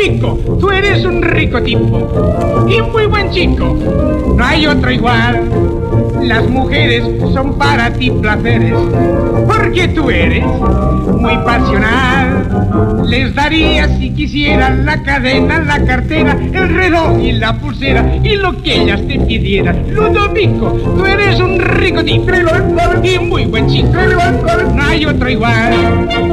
Ludovico, tú eres un rico tipo y muy buen chico, no hay otro igual. Las mujeres son para ti placeres, porque tú eres muy pasional. Les daría si quisieran la cadena, la cartera, el reloj y la pulsera y lo que ellas te pidieran. Ludovico, tú eres un rico tipo y muy buen chico, no hay otro igual.